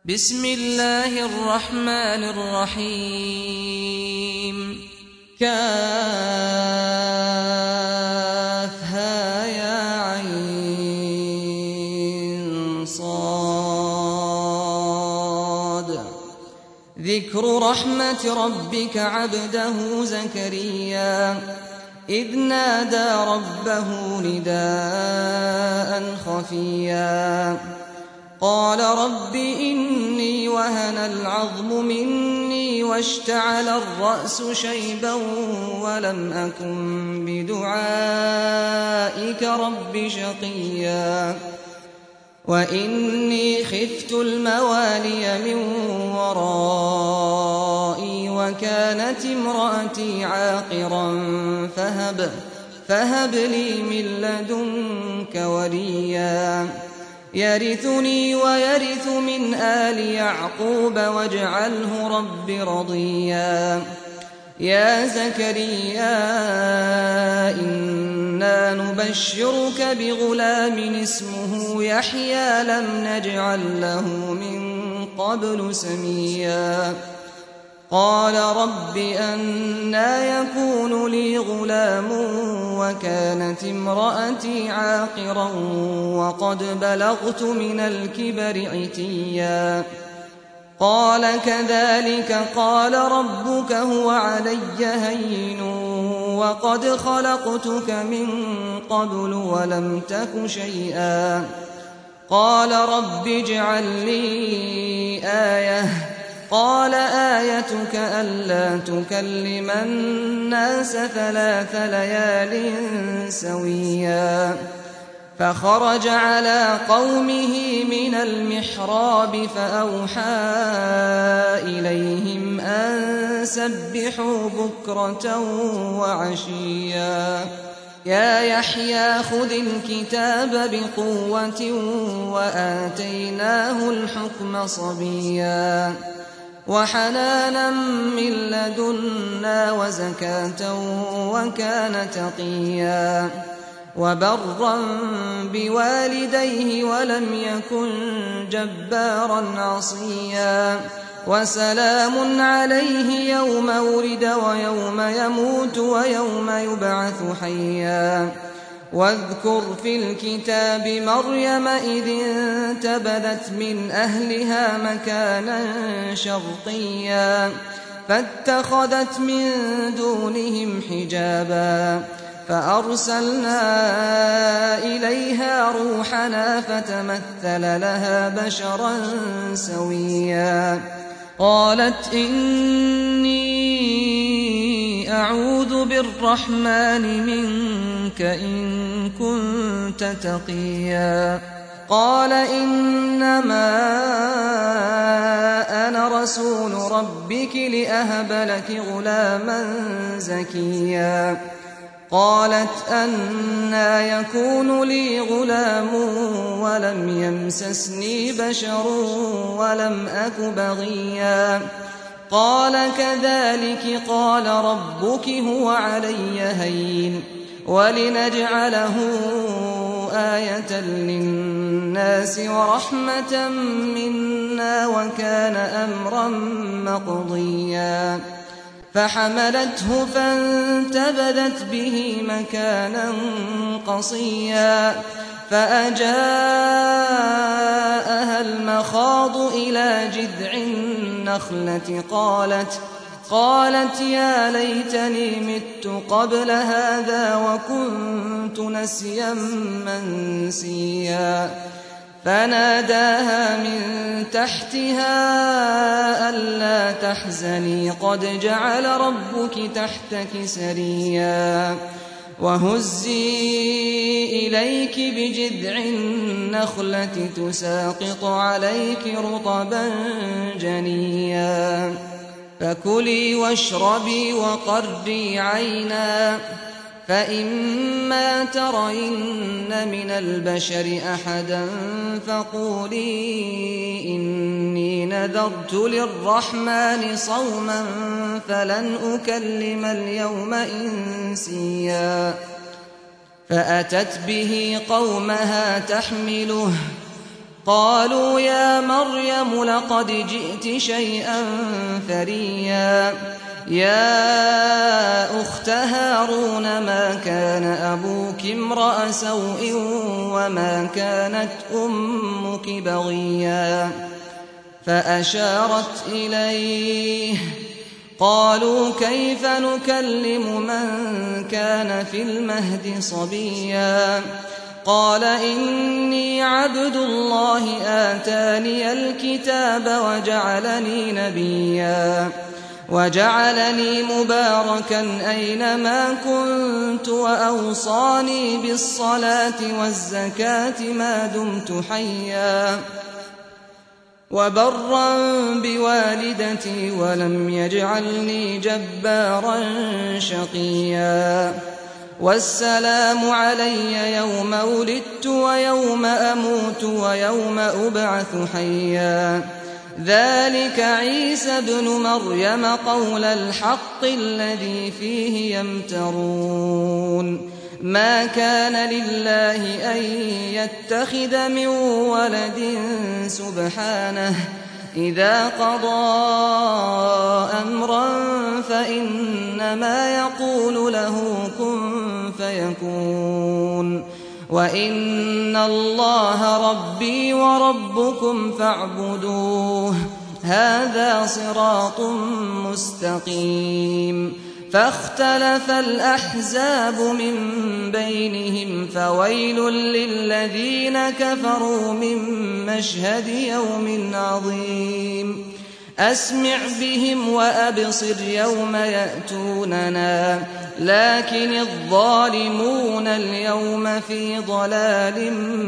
بسم الله الرحمن الرحيم كافها يا عين صاد ذكر رحمة ربك عبده زكريا إذ نادى ربه نداء خفيا قال رب إني وهن العظم مني واشتعل الرأس شيبا ولم أكن بدعائك رب شقيا وإني خفت الموالي من ورائي وكانت امرأتي عاقرا فهب لي من لدنك وليا يرثني ويرث من آل يعقوب واجعله رب رضيا يا زكريا إنا نبشرك بغلام اسمه يحيى لم نجعل له من قبل سميا قال رب أنى يكون لي غلام وكانت امرأتي عاقرا وقد بلغت من الكبر عتيا قال كذلك قال ربك هو علي هين وقد خلقتك من قبل ولم تك شيئا قال رب اجعل لي آية قال آيتك ألا تكلم الناس 3 ليال سويا فخرج على قومه من المحراب فأوحى إليهم أن سبحوا بكرة وعشيا يا يحيى خذ الكتاب بقوة وآتيناه الحكم صبيا وحنانا من لدنا وزكاة وكان تقيا وبرا بوالديه ولم يكن جبارا عصيا وسلام عليه يوم ولد ويوم يموت ويوم يبعث حيا واذكر في الكتاب مريم إذ انتبذت من أهلها مكانا شرقيا فاتخذت من دونهم حجابا فأرسلنا إليها روحنا فتمثل لها بشرا سويا قالت إني أعوذ بالرحمن منك إن كنت تقيا قال إنما أنا رسول ربك لأهب لك غلاما زكيا قالت أنى يكون لي غلام ولم يمسسني بشر ولم أك بغيا قال كذلك قال ربك هو علي هين ولنجعله آية للناس ورحمة منا وكان أمرا مقضيا فحملته فانتبذت به مكانا قصيا فأجاءها المخاض إلى جذع النخلة قالت يا ليتني مت قبل هذا وكنت نسيا منسيا فناداها من تحتها ألا تحزني قد جعل ربك تحتك سريا وهزي إليك بجذع النخلة تساقط عليك رطبا جنيا فكلي واشربي وقري عينا فإما ترين من البشر أحدا فقولي إني نذرت للرحمن صوما فلن أكلم اليوم إنسيا فأتت به قومها تحمله قالوا يا مريم لقد جئت شيئا فريا يا أخت هارون ما كان أبوك امرأ سوء وما كانت أمك بغيا فأشارت إليه قالوا كيف نكلم من كان في المهد صبيا قال إني عبد الله آتاني الكتاب وجعلني نبيا وجعلني مباركا أينما كنت وأوصاني بالصلاة والزكاة ما دمت حيا وبرا بوالدتي ولم يجعلني جبارا شقيا والسلام علي يوم ولدت ويوم أموت ويوم أبعث حيا ذلك عيسى ابن مريم قول الحق الذي فيه يمترون ما كان لله أن يتخذ من ولد سبحانه إذا قضى أمرا فإنما يقول له كن فيكون وإن الله ربي وربكم فاعبدوه هذا صراط مستقيم فاختلف الأحزاب من بينهم فويل للذين كفروا من مشهد يوم عظيم أسمع بهم وأبصر يوم يأتوننا لكن الظالمون اليوم في ضلال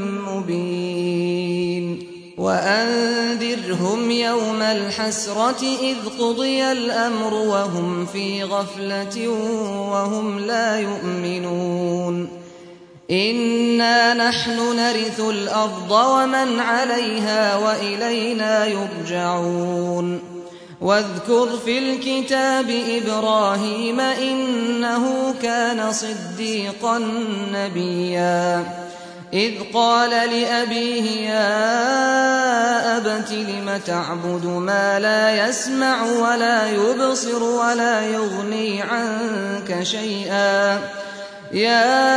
مبين وأنذرهم يوم الحسرة إذ قضي الأمر وهم في غفلة وهم لا يؤمنون إنا نحن نرث الأرض ومن عليها وإلينا يرجعون واذكر في الكتاب إبراهيم إنه كان صديقا نبيا إذ قال لأبيه يا أبت لم تعبد ما لا يسمع ولا يبصر ولا يغني عنك شيئا يا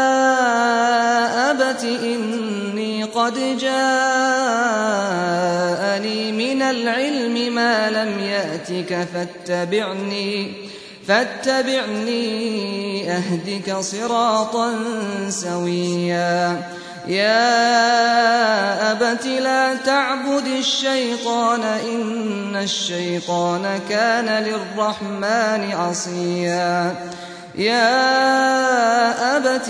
أبت إني قد جاءني من العلم ما لم يأتك فاتبعني أهدك صراطا سويا يا أبت لا تعبد الشيطان إن الشيطان كان للرحمن عصيا يا أبت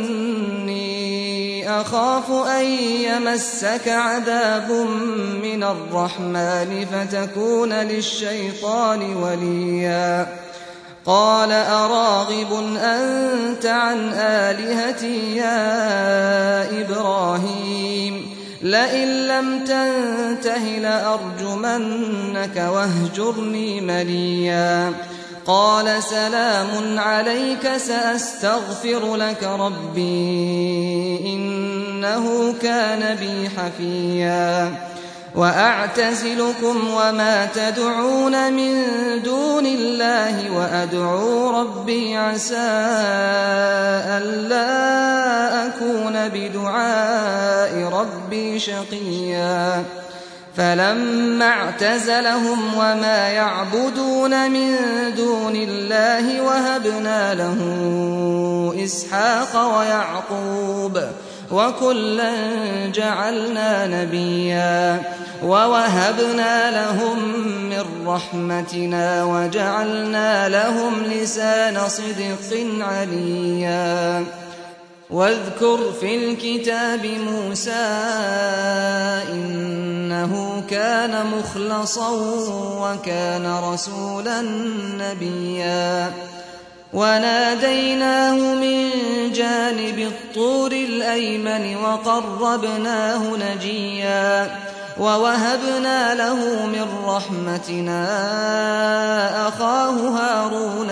إني أخاف أن يمسك عذاب من الرحمن فتكون للشيطان وليا قال أراغب أنت عن آلهتي يا إبراهيم لئن لم تنته لأرجمنك واهجرني مليا قال سلام عليك سأستغفر لك ربي إنه كان بي حفيا وأعتزلكم وما تدعون من دون الله وأدعو ربي عسى ألا أكون بدعاء ربي شقيا فلما اعتزلهم وما يعبدون من دون الله وهبنا له إسحاق ويعقوب وكلا جعلنا نبيا ووهبنا لهم من رحمتنا وجعلنا لهم لسان صدق عليا واذكر في الكتاب موسى إنه كان مخلصا وكان رسولا نبيا وناديناه من جانب الطور الأيمن وقربناه نجيا ووهبنا له من رحمتنا أخاه هارون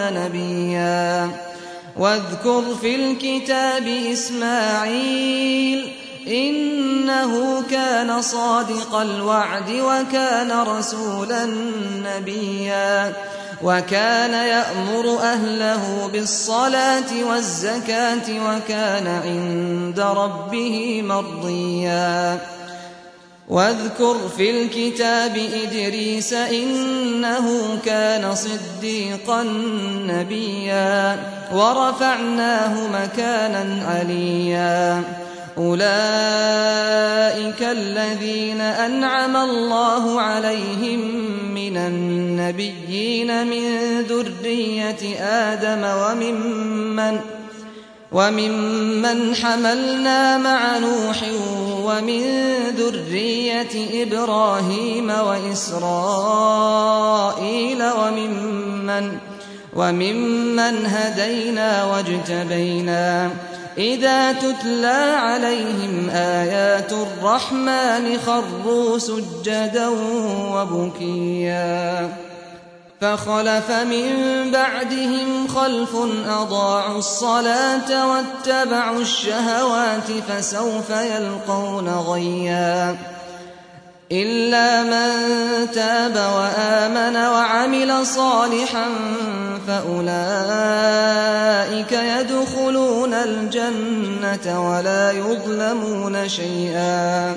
نبيا واذكر في الكتاب إسماعيل إنه كان صادق الوعد وكان رسولا نبيا وكان يأمر أهله بالصلاة والزكاة وكان عند ربه مرضيا واذكر في الكتاب إدريس إنه كان صديقا نبيا ورفعناه مكانا عليا أولئك الذين أنعم الله عليهم من النبيين من ذرية آدم وممن حملنا مع نوح ومن ذرية إبراهيم وإسرائيل وممن هدينا واجتبينا إذا تتلى عليهم آيات الرحمن خروا سجدا وبكيا فخلف من بعدهم خلف أضاعوا الصلاة واتبعوا الشهوات فسوف يلقون غيا إلا من تاب وآمن وعمل صالحا فأولئك يدخلون الجنة ولا يظلمون شيئا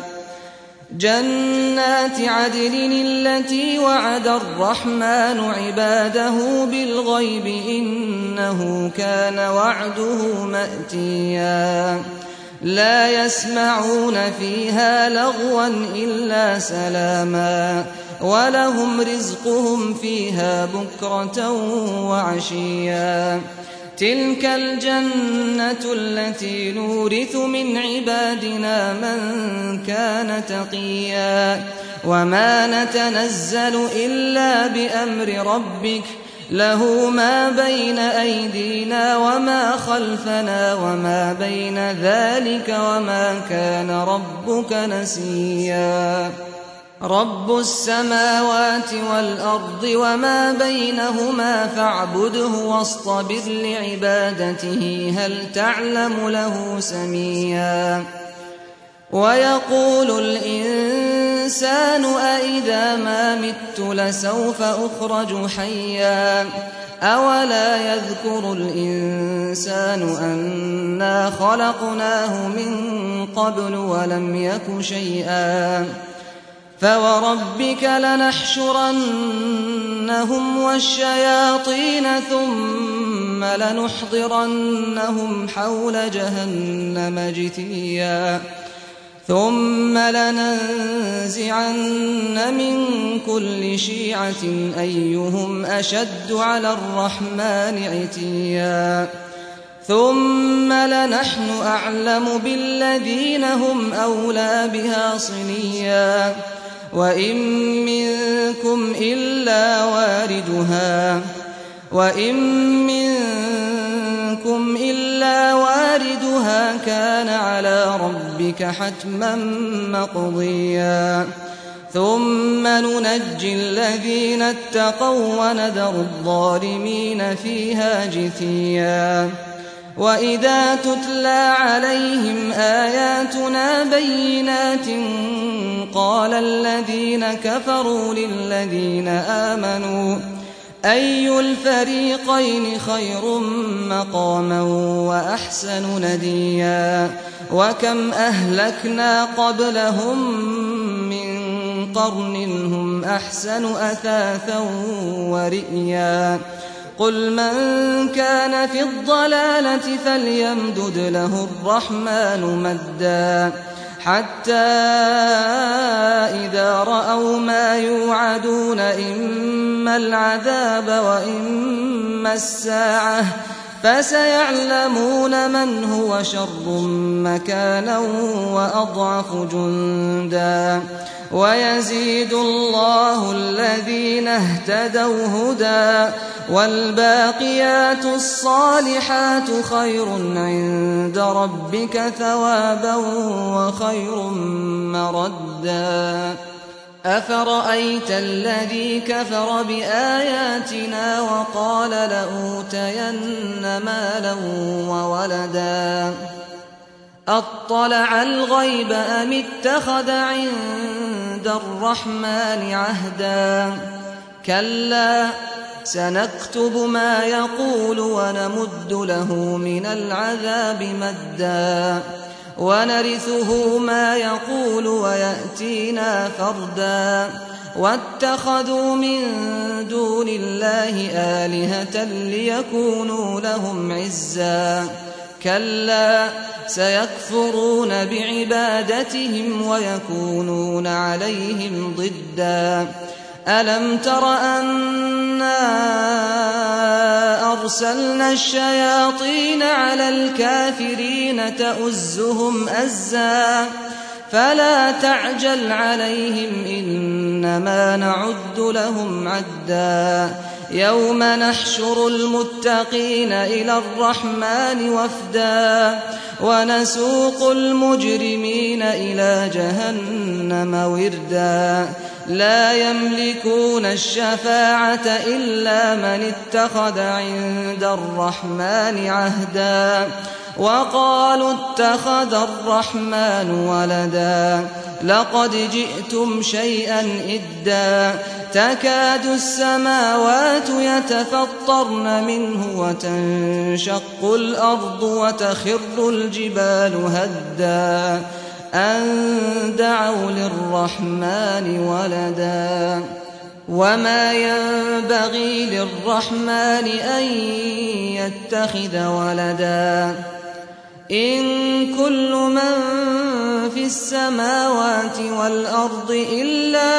جنات عدن التي وعد الرحمن عباده بالغيب إنه كان وعده مأتيا لا يسمعون فيها لغوا إلا سلاما ولهم رزقهم فيها بكرة وعشيا تلك الجنة التي نورث من عبادنا من كان تقيا وما نتنزل إلا بأمر ربك له ما بين أيدينا وما خلفنا وما بين ذلك وما كان ربك نسيا رب السماوات والأرض وما بينهما فاعبده واصطبر لعبادته هل تعلم له سميا ويقول الإنسان أإذا ما مت لسوف أخرج حيا أولا يذكر الإنسان أنا خلقناه من قبل ولم يك شيئا فوربك لنحشرنهم والشياطين ثم لنحضرنهم حول جهنم جثيا ثم لننزعن من كل شيعة أيهم أشد على الرحمن عتيا ثم لنحن أعلم بالذين هم أولى بها صليا وإن منكم إلا واردها كان على ربك حتما مقضيا ثم ننجي الذين اتقوا ونذر الظالمين فيها جثيا وإذا تتلى عليهم آياتنا بينات قال الذين كفروا للذين آمنوا أي الفريقين خير مقاما وأحسن نديا وكم أهلكنا قبلهم من قرن هم أحسن أثاثا ورئيا قل من كان في الضلالة فليمدد له الرحمن مدا حتى إذا رأوا ما يوعدون إما العذاب وإما الساعة فسيعلمون من هو شر مكانا وأضعف جندا ويزيد الله الذين اهتدوا هدى والباقيات الصالحات خير عند ربك ثوابا وخير مردا أفرأيت الذي كفر بآياتنا وقال لأوتين مالا وولدا أطلع الغيب أم اتخذ عند الرحمن عهدا كلا سنكتب ما يقول ونمد له من العذاب مدا ونرثه ما يقول ويأتينا فردا واتخذوا من دون الله آلهة ليكونوا لهم عزا كلا سيكفرون بعبادتهم ويكونون عليهم ضدا ألم تر أنا أرسلنا الشياطين على الكافرين تؤزهم أزا فلا تعجل عليهم إنما نعد لهم عدا يوم نحشر المتقين إلى الرحمن وفدا ونسوق المجرمين إلى جهنم وردا لا يملكون الشفاعة إلا من اتخذ عند الرحمن عهدا وقالوا اتخذ الرحمن ولدا لقد جئتم شيئا إدا تكاد السماوات يتفطرن منه وتنشق الأرض وتخر الجبال هدا أن دعوا للرحمن ولدا وما ينبغي للرحمن أن يتخذ ولدا إن كل من في السماوات والأرض إلا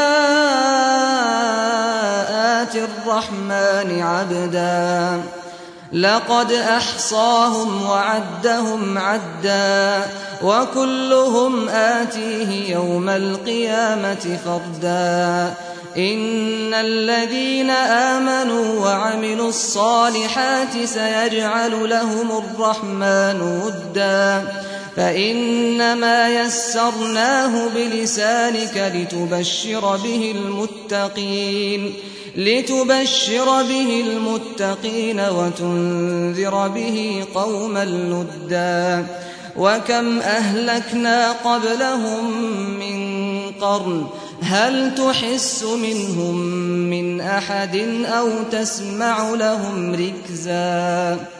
آتي الرحمن عبدا لقد أحصاهم وعدهم عدا وكلهم آتيه يوم القيامة فردا إن الذين آمنوا وعملوا الصالحات سيجعل لهم الرحمن ودا فإنما يسرناه بلسانك لتبشر به المتقين وتنذر به قوما لدا وكم أهلكنا قبلهم من قرن هل تحس منهم من أحد أو تسمع لهم ركزا